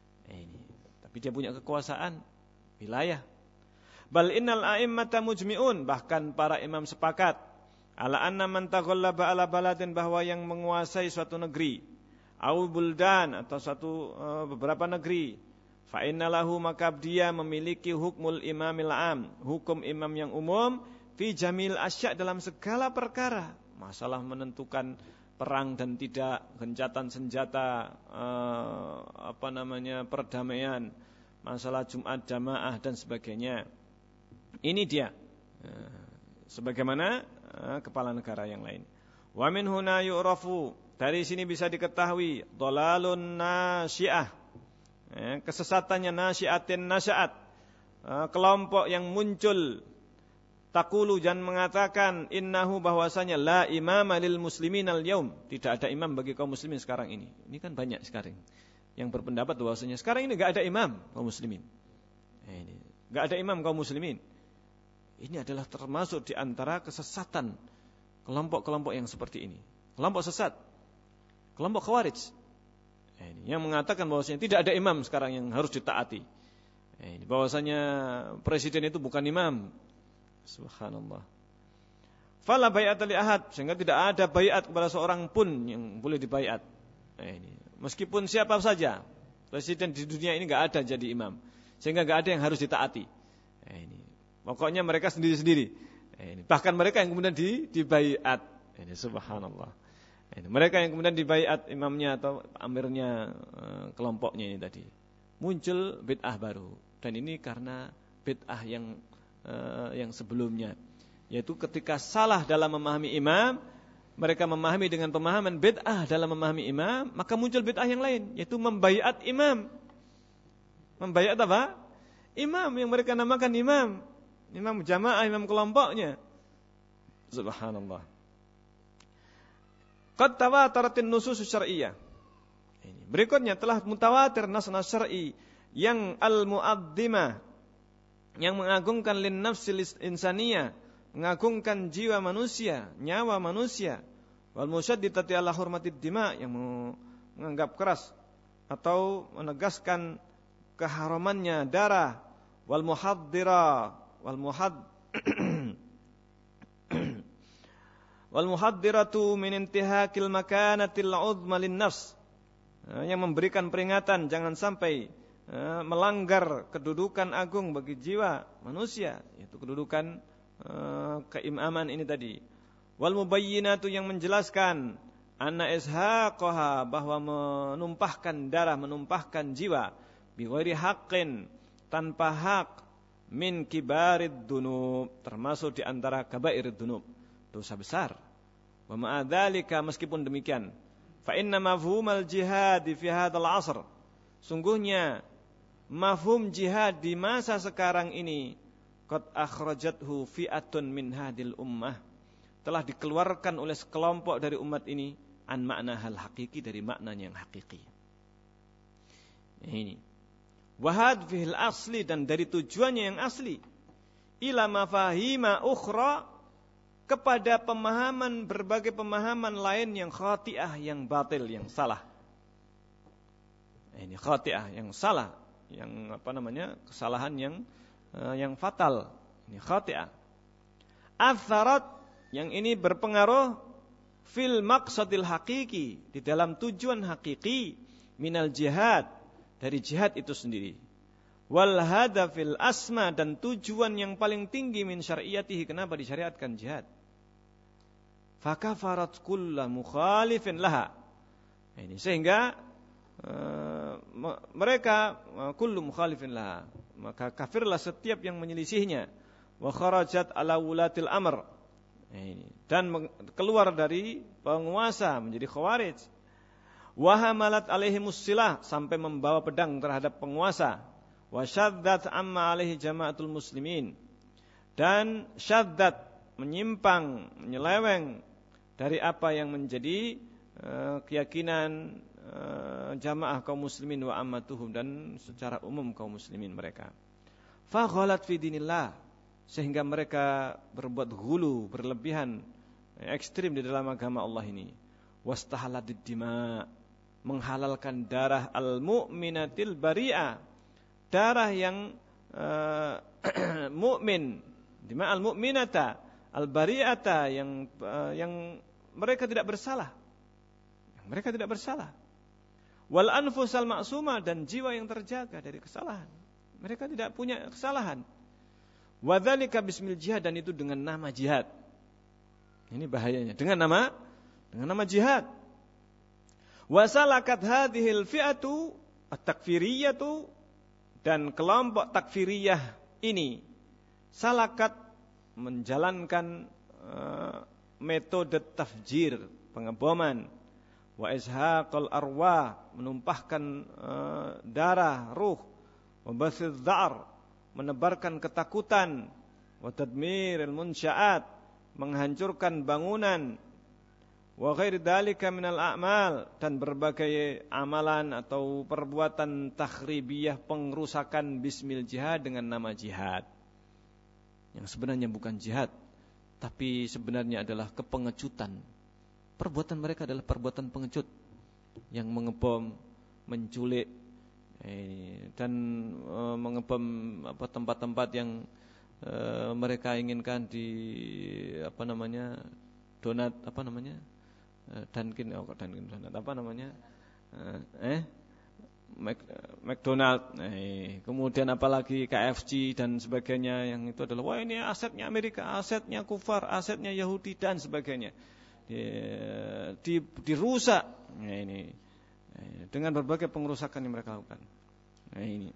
Ini tapi dia punya kekuasaan wilayah. Bal innal a'immata mujmi'un, bahkan para imam sepakat ala anna man taghallaba ala baladin, bahwa yang menguasai suatu negeri, au buldan, atau suatu uh, beberapa negeri, fa innalahu, maka dia memiliki hukmul imamil am, hukum imam yang umum, fi jamil asya, dalam segala perkara, masalah menentukan perang dan tidak, gencatan senjata, eh, apa namanya, perdamaian, masalah Jumat jamaah dan sebagainya. Ini dia, eh, sebagaimana eh, kepala negara yang lain. Wa min huna yu'rafu, dari sini bisa diketahui dhalalun nasyiah, eh, kesesatannya nasyiatin nasyaat, eh, kelompok yang muncul. Taqulu, dan mengatakan innahu, bahwasanya la imama lil muslimin al yaum, tidak ada imam bagi kaum muslimin sekarang ini. Ini kan banyak sekarang yang berpendapat bahwasanya sekarang ini enggak ada imam kaum muslimin. Nah, ini enggak ada imam kaum muslimin. Ini adalah termasuk di antara kesesatan kelompok-kelompok yang seperti ini. Kelompok sesat, kelompok Khawarij. Nah, ini yang mengatakan bahwasanya tidak ada imam sekarang yang harus ditaati. Nah, ini bahwasanya presiden itu bukan imam. Subhanallah. Fala bai'ata li ahad, sehingga tidak ada baiat kepada seorang pun yang boleh dibaiat. Nah, ini meskipun siapa saja, presiden di dunia ini enggak ada jadi imam, sehingga enggak ada yang harus ditaati. Nah, ini pokoknya mereka sendiri-sendiri. Nah, ini bahkan mereka yang kemudian di dibaiat. Ini subhanallah. Nah, ini mereka yang kemudian dibaiat imamnya atau amirnya, eh, kelompoknya ini tadi. Muncul bid'ah baru, dan ini karena bid'ah yang Uh, yang sebelumnya, yaitu ketika salah dalam memahami imam, mereka memahami dengan pemahaman bid'ah dalam memahami imam, maka muncul bid'ah yang lain, yaitu membaiat imam. Membaiat apa? Imam yang mereka namakan imam, imam jamaah, imam kelompoknya. Subhanallah. Qad tawataratin nusus syar'iyyah. Ini berikutnya telah mutawatir nas-nas syar'i yang al-mu'azzimah, yang mengagungkan lin nafsil insaniyah, mengagungkan jiwa manusia, nyawa manusia, wal musyaddidati ala hurmatid dima, yang menganggap keras atau menegaskan keharamannya darah, wal muhaddira wal muhad wal muhaddiratu min intihakil makanatil uzma lin nafs, yang memberikan peringatan jangan sampai melanggar kedudukan agung bagi jiwa manusia, yaitu kedudukan uh, keimaman ini tadi. Wal mubayyinatu, yang menjelaskan anna ishaqaha, bahwa menumpahkan darah, menumpahkan jiwa bi ghairi haqqin, tanpa hak, min kibarid dunub, termasuk di antara kabairid dunub, dosa besar. Wa ma'a dzalika, meskipun demikian, fa inna mafhumal jihad fi hadzal 'asr, sungguhnya mafhum jihad di masa sekarang ini qad akhrajathu fi'atun min hadil ummah, telah dikeluarkan oleh sekelompok dari umat ini an makna hal hakiki, dari maknanya yang hakiki. Ini wahad fihil asli, dan dari tujuannya yang asli, ila mafahima ukhra, kepada pemahaman, berbagai pemahaman lain yang khati'ah, yang batil, yang salah. Ini khati'ah, yang salah, yang apa namanya, kesalahan yang uh, yang fatal. Ini khati'ah. Atharat, yang ini berpengaruh fil maqsadil hakiki, di dalam tujuan hakiki, minal jihad, dari jihad itu sendiri. Wal hadafil asma, dan tujuan yang paling tinggi min syar'iyatihi, kenapa disyariatkan jihad. Fakafarat kulla mukhalifin laha. Ini sehingga uh, mereka uh, kullu mukhalifin laha, maka kafirlah setiap yang menyelisihnya. Wa kharajat ala wulatil amr, ini, dan keluar dari penguasa menjadi khawarij. Wa hamalat alaihimus silah, sampai membawa pedang terhadap penguasa. Wa syaddat amma alaihi jama'atul muslimin, dan syaddat, menyimpang, menyeleweng dari apa yang menjadi uh, keyakinan uh, jamaah kaum muslimin wa ammatuhum, dan secara umum kaum muslimin mereka. Fa ghalat fi dinillah, sehingga mereka berbuat ghulu, berlebihan, ekstrim di dalam agama Allah ini. Wastahaladid dima, menghalalkan darah al-mu'minatil bari'ah, darah yang uh, mukmin, dima al-mu'minata al-bari'ata, yang uh, yang mereka tidak bersalah. Mereka tidak bersalah. Wal anfusal ma'sumah, dan jiwa yang terjaga dari kesalahan. Mereka tidak punya kesalahan. Wa dzalika bismil jihad, dan itu dengan nama jihad. Ini bahayanya, dengan nama dengan nama jihad. Wa salakat hadhil fi'atu at-takfiriyatu, dan kelompok takfiriyah ini salakat, menjalankan uh, metode tafjir, pengeboman, wa izhaqal arwah, menumpahkan uh, darah, ruh, wa bathidh dha'r, menebarkan ketakutan, wa tadmiril munsya'at, menghancurkan bangunan, wa ghairi dzalika minal a'mal, dan berbagai amalan atau perbuatan takhribiyah, pengrusakan bismil jihad, dengan nama jihad, yang sebenarnya bukan jihad, tapi sebenarnya adalah kepengecutan. Perbuatan mereka adalah perbuatan pengecut, yang mengebom, menculik, eh, dan eh, mengebom apa, tempat-tempat yang eh, mereka inginkan di apa namanya, donat apa namanya, eh, Dunkin, oh Dunkin donat apa namanya, eh, McDonald, eh, kemudian apalagi K F C dan sebagainya, yang itu adalah wah ini asetnya Amerika, asetnya kufar, asetnya Yahudi dan sebagainya, di, di, dirusak, nah, ini eh, dengan berbagai pengerusakan yang mereka lakukan. Nah, ini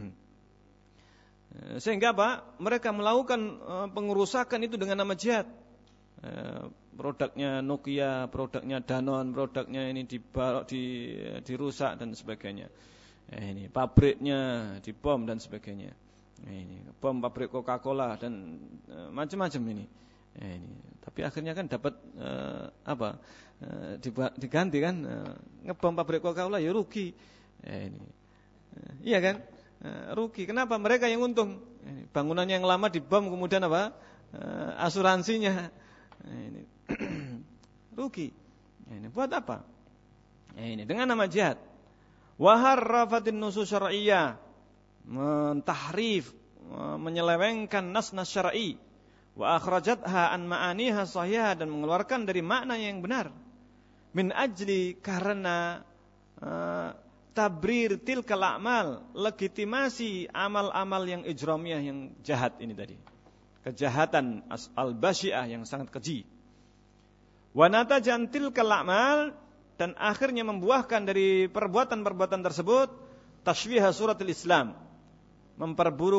sehingga apa? Mereka melakukan uh, pengerusakan itu dengan nama jihad. Uh, produknya Nokia, produknya Danone, produknya ini dibarok, di, dirusak dan sebagainya. Eh, ini pabriknya dibom dan sebagainya. Eh, ini bom pabrik Coca-Cola dan uh, macam-macam ini. Eh, ini. Tapi akhirnya kan dapat uh, apa? Uh, diganti kan? Uh, ngebom pabrik Coca-Cola ya rugi. Eh, ini. Uh, iya kan? Uh, rugi. Kenapa? Mereka yang untung. Eh, bangunan yang lama dibom, kemudian apa? Uh, asuransinya. Eh, ini. Rugi. Ini buat apa? Ini dengan nama jihad. Wa harrafatin nusus syar'iyyah, mentahrif, menyelewengkan nas-nas syar'i, wa akhrajatha an ma'aniha sahihah, dan mengeluarkan dari makna yang benar. Min ajli, karena uh, tabrir tilkal a'mal, legitimasi amal-amal yang ijramiyah, yang jahat ini tadi. Kejahatan al-basyi'ah yang sangat keji. Wa natajan tilkal a'mal, dan akhirnya membuahkan dari perbuatan-perbuatan tersebut tasywih suratul Islam, memperburuk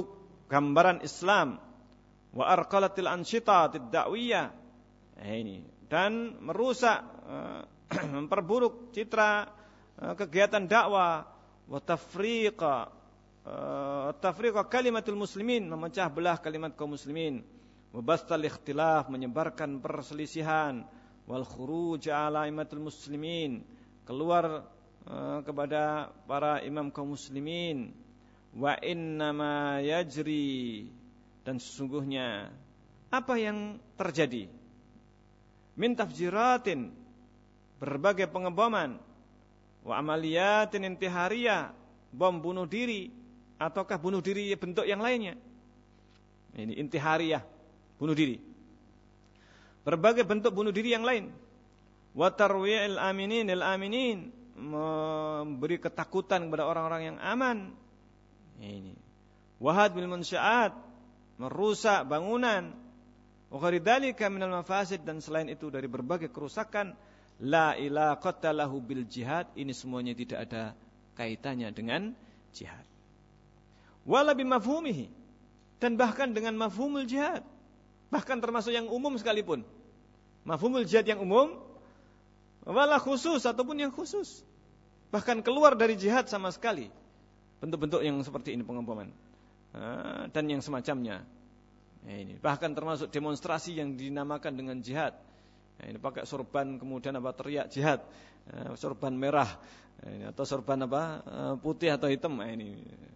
gambaran Islam, wa arqalatil anshitatid da'wiyah. Nah, ini dan merusak, memperburuk citra kegiatan dakwah, wa tafriqa tafriqa kalimatul muslimin, memecah belah kalimat kaum muslimin, wa bastal ikhtilaf, menyebarkan perselisihan, wal khuruj ala imatul muslimin, keluar uh, kepada para imam kaum muslimin, wa innama yajri, dan sesungguhnya apa yang terjadi, min tafjiratin, berbagai pengeboman, wa amaliyatin intihariyah, bom bunuh diri, ataukah bunuh diri bentuk yang lainnya. Ini intihariyah, bunuh diri. Berbagai bentuk bunuh diri yang lain. Wa tarwi'il aminin il aminin, memberi ketakutan kepada orang-orang yang aman. Ini. Wahad bil munsyaat, merusak bangunan. Wa ghairidzalika minal mafasid, dan selain itu dari berbagai kerusakan. La ilaqata lahu bil jihad, ini semuanya tidak ada kaitannya dengan jihad. Wala bimafhumihi, dan bahkan dengan mafhumul jihad, bahkan termasuk yang umum sekalipun. Mafhumul jihad yang umum, wala khusus, ataupun yang khusus, bahkan keluar dari jihad sama sekali. Bentuk-bentuk yang seperti ini pengeboman dan yang semacamnya. Ini bahkan termasuk demonstrasi yang dinamakan dengan jihad. Ini pakai sorban kemudian apa teriak jihad, sorban merah atau sorban apa putih atau hitam. Ini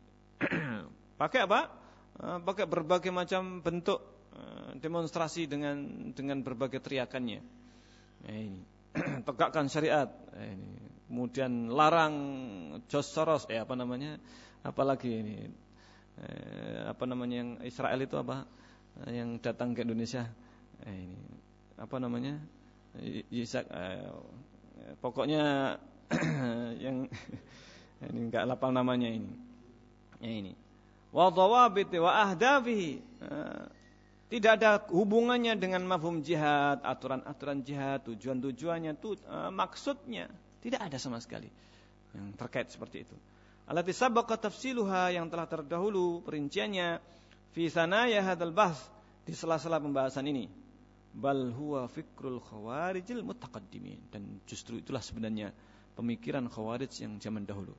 pakai apa? Pakai berbagai macam bentuk demonstrasi dengan dengan berbagai teriakannya. Ini tegakkan syariat. Ini kemudian larang Jos Soros, eh apa namanya? Apalagi ini eh, apa namanya yang Israel itu apa? Yang datang ke Indonesia. Eh, ini apa namanya? Yisak eh, pokoknya yang ini enggak lapal namanya ini. Ya ini. Wa dhawabiti wa ahdafihi, tidak ada hubungannya dengan mafhum jihad, aturan-aturan jihad, tujuan-tujuannya, tu, uh, maksudnya tidak ada sama sekali yang terkait seperti itu. Allati sabaqa tafsiluha, yang telah terdahulu perinciannya, fi sanaya hadzal bahs, di sela-sela pembahasan ini. Bal huwa fikrul khawarijil mutaqaddimin, dan justru itulah sebenarnya pemikiran khawarij yang zaman dahulu.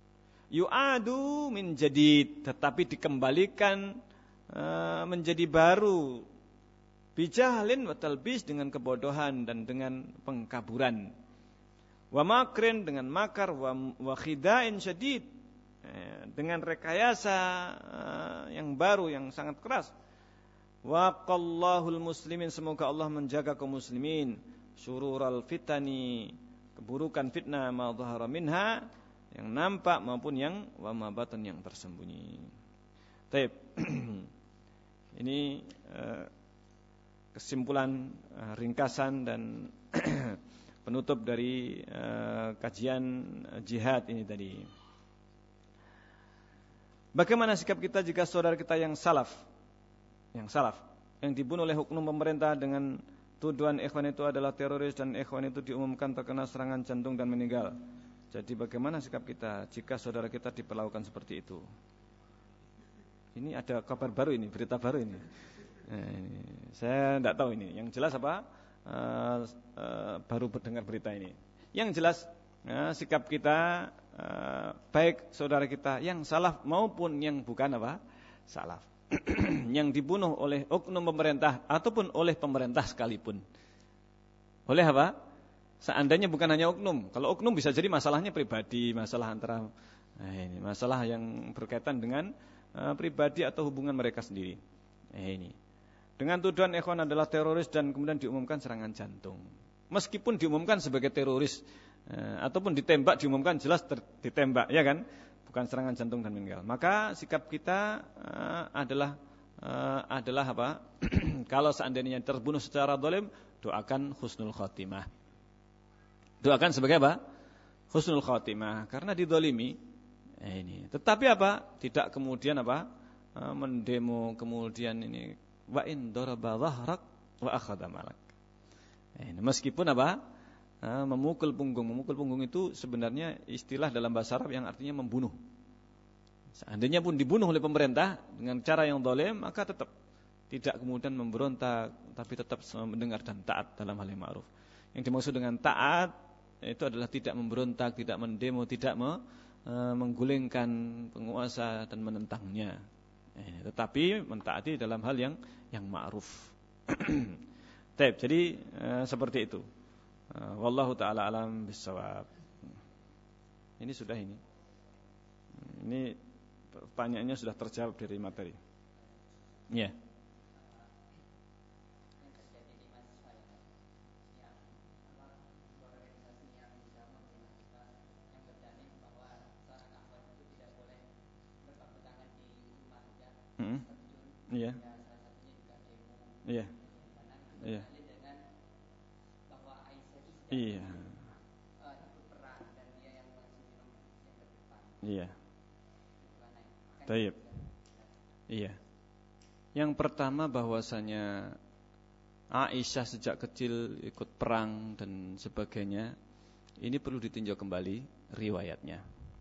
Yu'adu min jadid, tetapi dikembalikan uh, menjadi baru. Bijahlin wa talbis, dengan kebodohan dan dengan pengkaburan. Wa makrin, dengan makar, wa, wa khida'in syadid, eh, dengan rekayasa uh, yang baru, yang sangat keras. Wa qallahul muslimin, semoga Allah menjaga kaum muslimin, syurural fitani, keburukan fitnah, ma dhahara minha, yang nampak maupun yang wa ma batan, yang tersembunyi. Baik. Ini uh, kesimpulan uh, ringkasan dan penutup dari uh, kajian uh, jihad ini tadi. Bagaimana sikap kita jika saudara kita yang salaf, yang salaf, yang dibunuh oleh hukum pemerintah dengan tuduhan ikhwan itu adalah teroris, dan ikhwan itu diumumkan terkena serangan jantung dan meninggal. Jadi bagaimana sikap kita jika saudara kita diperlakukan seperti itu? Ini ada kabar baru ini, berita baru ini. Nah, ini saya tidak tahu ini. Yang jelas apa? Uh, uh, baru mendengar berita ini. Yang jelas uh, sikap kita, uh, baik saudara kita yang salaf maupun yang bukan apa? Salaf. Yang dibunuh oleh oknum pemerintah ataupun oleh pemerintah sekalipun. Oleh apa? Seandainya bukan hanya oknum. Kalau oknum bisa jadi masalahnya pribadi, masalah antara nah ini, masalah yang berkaitan dengan uh, pribadi atau hubungan mereka sendiri. Nah ini. Dengan tuduhan ikhwan adalah teroris dan kemudian diumumkan serangan jantung. Meskipun diumumkan sebagai teroris uh, ataupun ditembak, diumumkan jelas ter- ditembak, ya kan? Bukan serangan jantung dan meninggal. Maka sikap kita uh, adalah uh, adalah apa? Kalau seandainya terbunuh secara zalim, doakan husnul khotimah. Doakan sebagai apa? Husnul khotimah, karena didolimi. Eh, ini. Tetapi apa? Tidak kemudian apa? Uh, mendemo kemudian ini wa in daraba dhahrak wa akhadha malak. Eh, meskipun apa? Uh, memukul punggung. Memukul punggung itu sebenarnya istilah dalam bahasa Arab yang artinya membunuh. Seandainya pun dibunuh oleh pemerintah dengan cara yang zalim, maka tetap tidak kemudian memberontak, tapi tetap mendengar dan taat dalam hal yang ma'ruf. Yang dimaksud dengan taat itu adalah tidak memberontak, tidak mendemo, tidak me, e, menggulingkan penguasa dan menentangnya. Eh, tetapi mentaati dalam hal yang yang ma'ruf. Baik, jadi e, seperti itu. E, wallahu taala alam bissawab. Ini sudah ini. Ini pertanyaannya sudah terjawab dari materi. Ya. Yeah. Iya. Iya. Iya. Iya. Iya. Baik. Iya. Yang pertama bahwasanya Aisyah sejak kecil ikut perang dan sebagainya, ini perlu ditinjau kembali riwayatnya.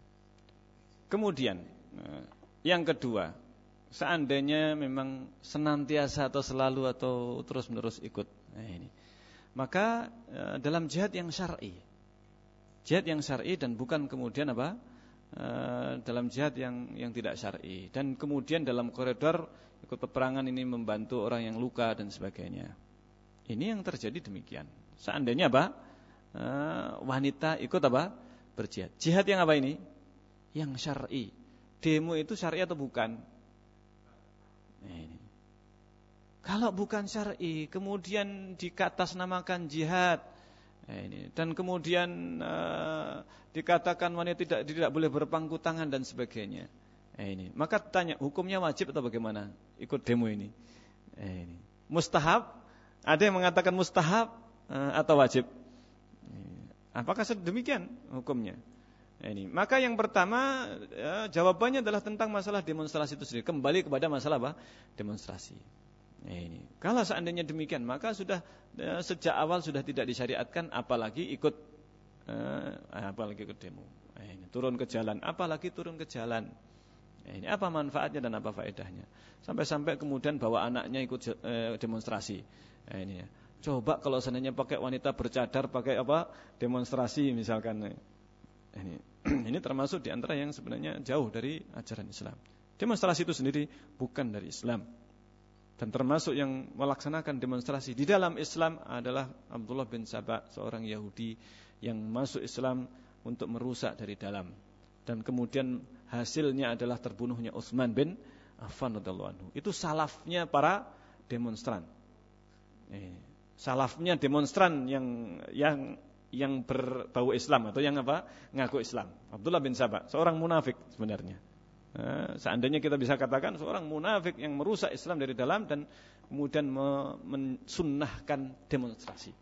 Kemudian yang kedua, seandainya memang senantiasa atau selalu atau terus-menerus ikut, nah ini, maka e, dalam jihad yang syar'i, jihad yang syar'i dan bukan kemudian apa, e, dalam jihad yang yang tidak syar'i, dan kemudian dalam koridor ikut peperangan ini membantu orang yang luka dan sebagainya. Ini yang terjadi demikian. Seandainya apa, e, wanita ikut apa, berjihad. Jihad yang apa ini? Yang syar'i. Demo itu syar'i atau bukan? Nah, ini. Kalau bukan syar'i, kemudian dikatasnamakan jihad, nah, ini. Dan kemudian uh, dikatakan wanita tidak tidak boleh berpangku tangan dan sebagainya. Nah, ini. Maka tanya, hukumnya wajib atau bagaimana ikut demo ini? Nah, ini. Mustahab? Ada yang mengatakan mustahab uh, atau wajib? Nah, apakah sedemikian hukumnya? Ini. Maka yang pertama ya, jawabannya adalah tentang masalah demonstrasi itu sendiri. Kembali kepada masalah apa? Demonstrasi. Ini. Kalau seandainya demikian, maka sudah ya, sejak awal sudah tidak disyariatkan, apalagi ikut, eh, apalagi ikut demo. Ini. Turun ke jalan, apalagi turun ke jalan. Ini. Apa manfaatnya dan apa faedahnya? Sampai-sampai kemudian bawa anaknya ikut eh, demonstrasi. Ini. Coba kalau seandainya pakai wanita bercadar, pakai apa? Demonstrasi misalkan. Ini. Ini termasuk di antara yang sebenarnya jauh dari ajaran Islam. Demonstrasi itu sendiri bukan dari Islam. Dan termasuk yang melaksanakan demonstrasi di dalam Islam adalah Abdullah bin Saba, seorang Yahudi yang masuk Islam untuk merusak dari dalam. Dan kemudian hasilnya adalah terbunuhnya Utsman bin Affan radhiyallahu anhu. Itu salafnya para demonstran. Eh, salafnya demonstran yang yang yang berbau Islam atau yang apa? Ngaku Islam. Abdullah bin Saba, seorang munafik sebenarnya. Nah, seandainya kita bisa katakan seorang munafik yang merusak Islam dari dalam dan kemudian mensunnahkan demonstrasi.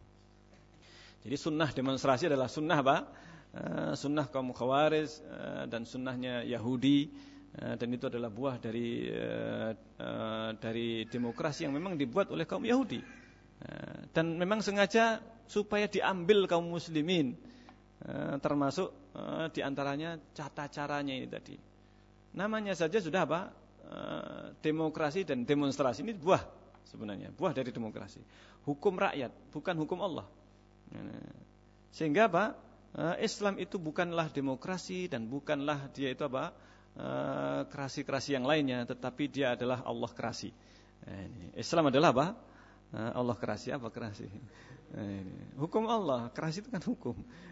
Jadi sunnah demonstrasi adalah sunnah apa? Uh, sunnah kaum Khawarij uh, dan sunnahnya Yahudi, uh, dan itu adalah buah dari uh, uh, dari demokrasi yang memang dibuat oleh kaum Yahudi. Dan memang sengaja supaya diambil kaum muslimin, termasuk diantaranya tata caranya ini tadi. Namanya saja sudah apa? Demokrasi dan demonstrasi. Ini buah sebenarnya, buah dari demokrasi. Hukum rakyat, bukan hukum Allah. Sehingga apa? Islam itu bukanlah demokrasi dan bukanlah dia itu apa? Kerasi-kerasi yang lainnya, tetapi dia adalah Allah kerasi. Islam adalah apa? Allah kerasi, apa kerasi? Hukum Allah, kerasi itu kan hukum.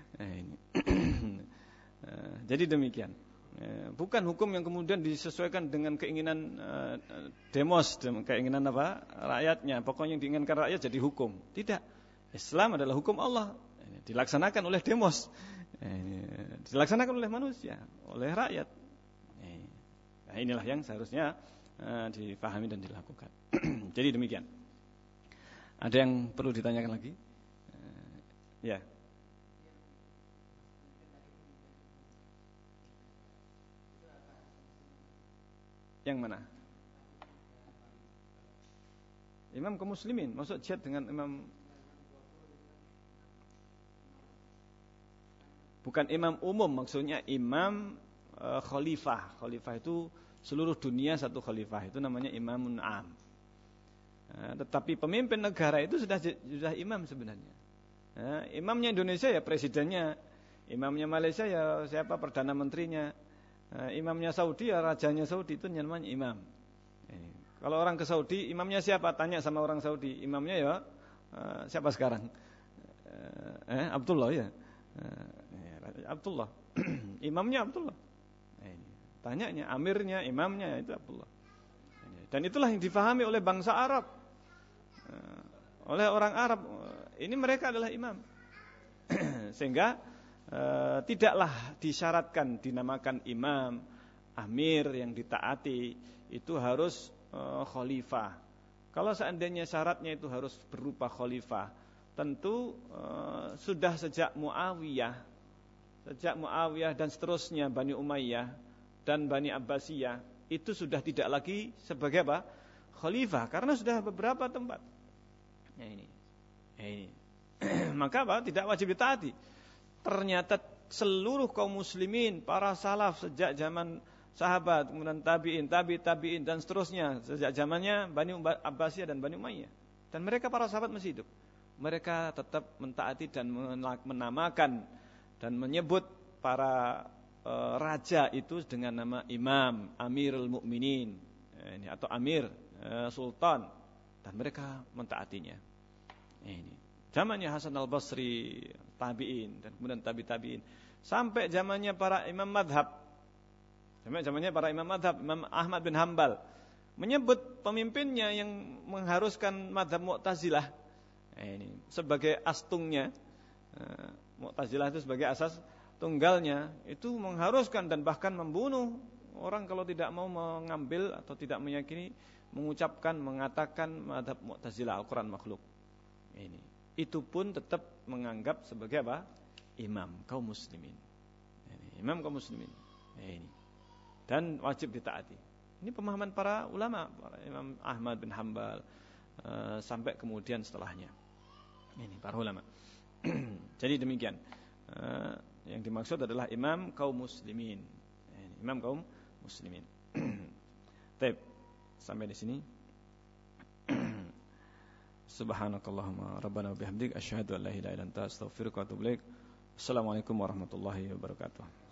Jadi demikian. Bukan hukum yang kemudian disesuaikan dengan keinginan demos, keinginan apa? Rakyatnya. Pokoknya yang diinginkan rakyat jadi hukum. Tidak. Islam adalah hukum Allah. Dilaksanakan oleh demos. Dilaksanakan oleh manusia, oleh rakyat. Nah, inilah yang seharusnya dipahami dan dilakukan. Jadi demikian. Ada yang perlu ditanyakan lagi? Uh, ya. Yang mana? Imam kaum muslimin, maksud jihad dengan imam, bukan imam umum, maksudnya imam uh, khalifah. Khalifah itu seluruh dunia satu khalifah, itu namanya imamun am. Uh, tetapi pemimpin negara itu sudah sudah imam sebenarnya. Uh, imamnya Indonesia ya presidennya, imamnya Malaysia ya siapa perdana menterinya, uh, imamnya Saudi ya rajanya Saudi, itu namanya imam. Uh, kalau orang ke Saudi, imamnya siapa? Tanya sama orang Saudi, imamnya ya uh, siapa sekarang? Uh, eh Abdullah ya. Uh, Abdullah. Imamnya Abdullah. Tanyanya, amirnya, imamnya itu Abdullah. Dan itulah yang difahami oleh bangsa Arab, oleh orang Arab. Ini mereka adalah imam. Sehingga eh, tidaklah disyaratkan dinamakan imam, amir yang ditaati itu harus eh, khalifah. Kalau seandainya syaratnya itu harus berupa khalifah, tentu eh, sudah sejak Muawiyah, sejak Muawiyah dan seterusnya Bani Umayyah dan Bani Abbasiyah itu sudah tidak lagi sebagai apa? Khalifah, karena sudah beberapa tempat. Ya ini. Ya ini. Maka apa? Tidak wajib ditaati. Ternyata seluruh kaum muslimin, para salaf sejak zaman sahabat, kemudian tabi'in, tabi' tabi'in dan seterusnya sejak zamannya Bani Abbasiyah dan Bani Umayyah. Dan mereka para sahabat masih hidup. Mereka tetap mentaati dan menamakan dan menyebut para raja itu dengan nama imam, amirul mukminin, ini atau amir, sultan, dan mereka mentaatinya. Ini zamannya Hasan al-Basri, tabi'in, dan kemudian tabi tabi'in, sampai zamannya para imam madhab, sampai zamannya para imam madhab, Imam Ahmad bin Hanbal menyebut pemimpinnya yang mengharuskan madhab Mu'tazilah ini sebagai astungnya. Mu'tazilah itu sebagai asas tunggalnya, itu mengharuskan dan bahkan membunuh orang kalau tidak mau mengambil atau tidak meyakini, mengucapkan, mengatakan mazhab Mu'tazilah, Al-Quran makhluk. Ini, itu pun tetap menganggap sebagai apa? Imam kaum muslimin. Ini, imam kaum muslimin. Ini, dan wajib ditaati. Ini pemahaman para ulama, para Imam Ahmad bin Hanbal uh, sampai kemudian setelahnya. Ini para ulama. Jadi demikian. Uh, Yang dimaksud adalah imam kaum muslimin. Imam kaum muslimin. Baik, sampai di sini. Subhanakallahumma rabbana wa bihamdik asyhadu an la ilaha illa anta astaghfiruka wa atubu ilaik. Assalamualaikum warahmatullahi wabarakatuh.